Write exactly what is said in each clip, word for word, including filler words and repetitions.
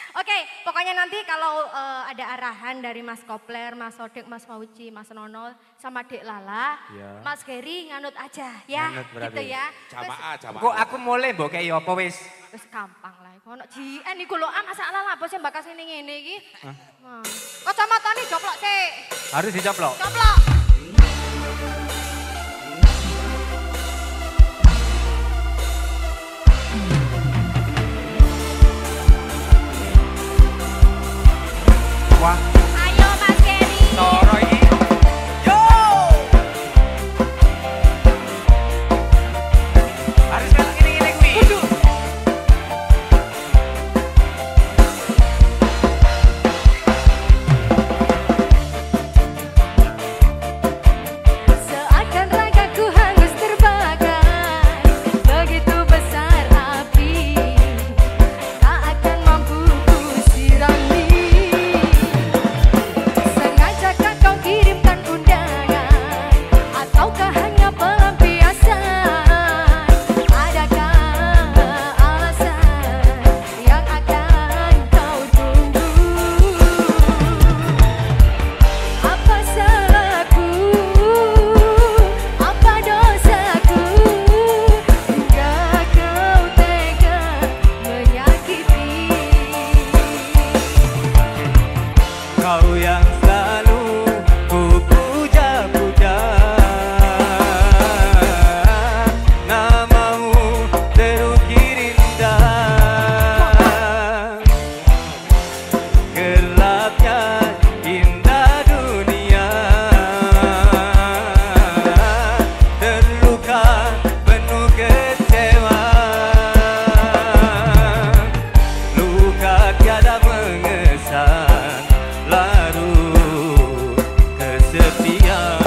Oke, pokoknya nanti kalau uh, ada arahan dari Mas Kopler, Mas Sodik, Mas Fauci, Mas Nono, sama Dek Lala, ya. Mas Geri nganut aja ya, nganut gitu ya. Jamaah, jamaah. Kok aku mulai mbok kayak apa wis? Wis gampang lah, kono jian iku lho, ah masalah lah bos yang bakal sini ngene iki. Heeh. Kacamatane joplok sih. Harus dicoplok. Coplok. Wah. Ayo Mas Geri. Toro iki. Yo. Harus kayak gini-gini kuwi. Kudu. Seakan ragaku hangus terbakar, begitu besar api, tak akan mampu ku sirami. Sengajakah kau kirimkan undangan, ataukah hanya pelampiasan? Adakah alasan yang akan kau tunggu? Apa salahku, apa dosaku, hingga kau tega menyakiti? Kau yang selalu ku puja-puja, namamu terukir indah, gelapnya indah dunia, terluka penuh kecewa, luka tiada mengesan, larut kesepian.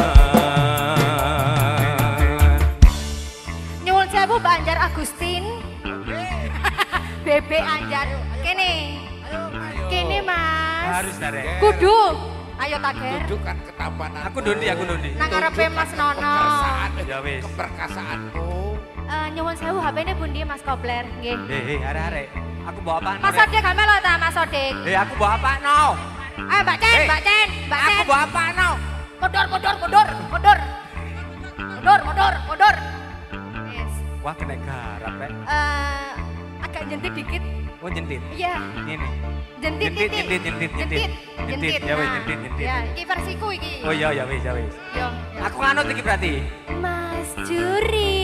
Nyuwun sewu Mbak Anjar Agustin. Bebek Anjar. Kene. Kene Mas. Harus dari. Kudu. Ayo Tager. Tunjukkan ketampanan. Aku dondi, aku dondi. Nang ngarepe Mas Nono. Keberkasaan, Ya wis. keberkasaanmu. Eh nyuwun sewu H P-ne pundi Mas Kopler? Nggih. Hei, hei, arek-arek. Aku bawa apa? Mas Sodik gak melo ta Mas Sodik? Hei, aku bawa apa no? Eh Mbak Cen, Hei, Mbak Cen, Mbak Cen. Aku bawa apa no? Mundur, mundur, mundur, mundur. Mundur, mundur, mundur. Yes. Wah, kena garap, Pak. Eh agak jentit dikit. Oh, jentit. Iya. Ini. Jentit, Jentit, titik. jentit, jentit, jentit. Jentit, ya wis, Nah, jentit, jentit. Ya, iki versiku iki. Oh iya, ya wis, ya wis. Yo. Aku nganut iki berarti. Mas Juri.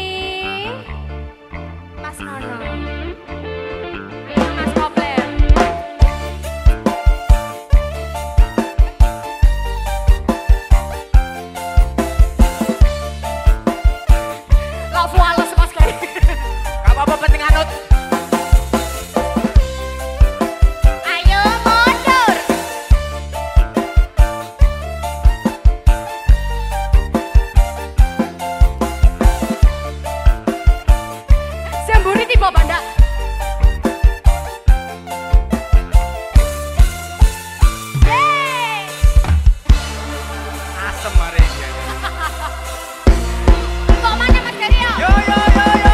Mas Nono. Mas Kopler. Langsung halus Mas Geri. Gak apa-apa penting nganut. Ayo mundur. Sembuni tiba banda. Yeay. Asem hari ini. Kok mana Mas Geri yo? Yo, yo, yo, yo.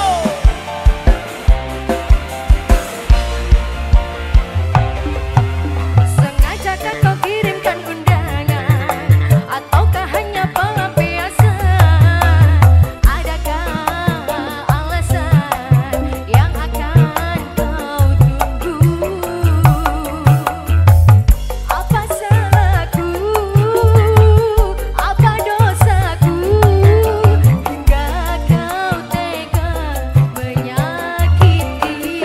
Sengajakah kau kirimkan undangan, ataukah hanya pelampiasan? Adakah alasan yang akan kau tunggu? Apa salahku, apa dosaku, hingga kau tega menyakiti?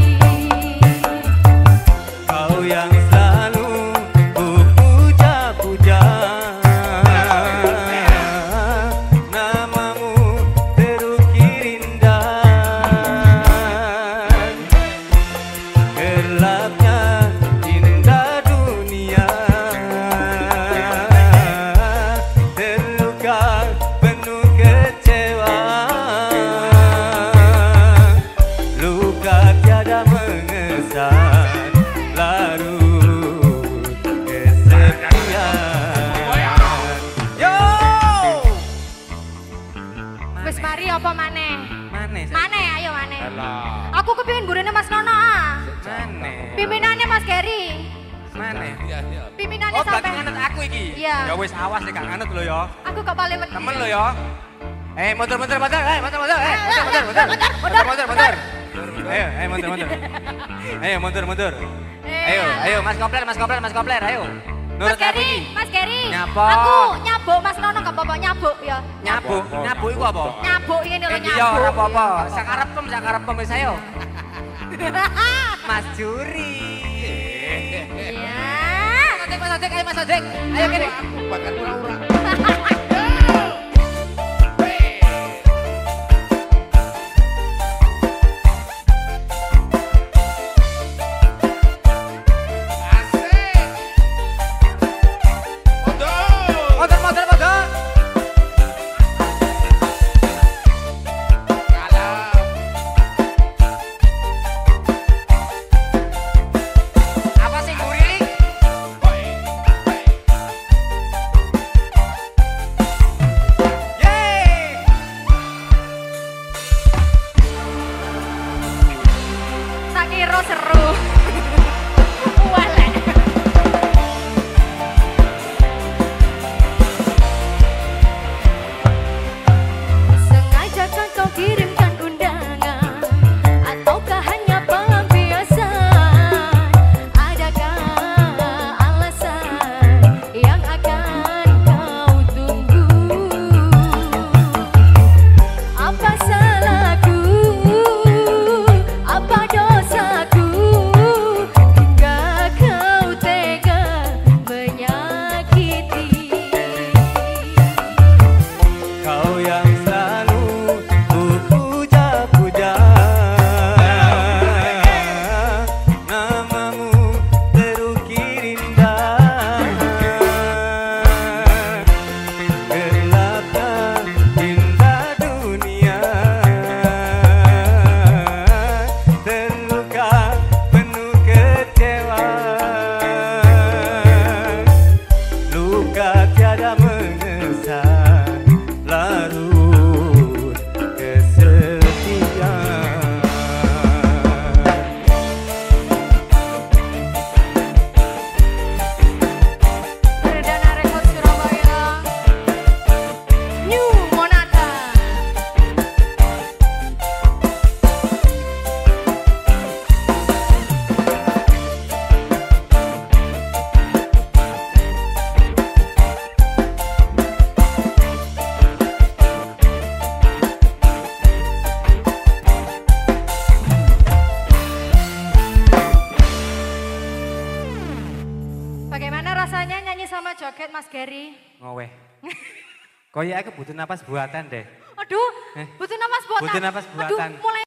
Kau yang selalu ku puja-puja, namamu terukir indah, gelapnya indah dunia, terluka penuh kecewa, luka tiada mengesan, larut kesepian. Yo! Wis mari apa maneh? Mana sih? Maneh ayo maneh. Alah. Aku kepingin gurine Mas Nono ah. Mana? Mana? Pimpinannya Mas Gary. Mana? Iya, iya. Pimpinannya Oh, berarti sampai. nganut aku iki. Iya. Ya wis awas nek gak nganut lho ya. Aku kok paling wedi. Temen lho ya. Eh, mundur mundur mundur. Eh, mundur mundur. Eh, mundur mundur mundur. Mundur mundur mundur. Ayo, ayo mundur mundur. Ayo mundur mundur. Ayo, ayo Mas Kopler, Mas Kopler, Mas Kopler, ayo. Nurut Mas aku Gary, iki. Mas Gary. Nyapa. Aku nyabuk Mas Nono gak apa-apa nyabuk ya. Nyabuk, nyabuk iku apa? Nyabuk ini lho Eh, nyabuk. iya ora apa-apa. Sakarepem, sakarepem wis ayo. Mas Juri. Iya. Mas Ojek, Mas Ojek, ayo Mas Ojek. Ayo kene. Aku bakal ura-ura. Asik. Mundur. Mundur, mundur, mundur. Kalah. Apa sih guri? Hoi, hoi. Yeay. Tak kira seru. Walek. Sengaja kan kau kirimkan undangan ataukah hanya pelampiasan? Adakah alasan yang akan kau tunggu? Apa salahku? Apa dosaku? Hingga kau tega menyakiti. Kau yang selalu ku puja-puja, namamu terukir indah, gelapnya indah dunia, terluka penuh kecewa, luka tiada mengesan, larut kesetiaan. Perdana Rekod Surabaya New Monata. Bagaimana rasanya nyanyi sama joget Mas Gary? Ngoweh. Koyak aku butuh napas buatan deh. Aduh, Eh, butuh napas buatan. butuh napas buatan. Aduh, mulai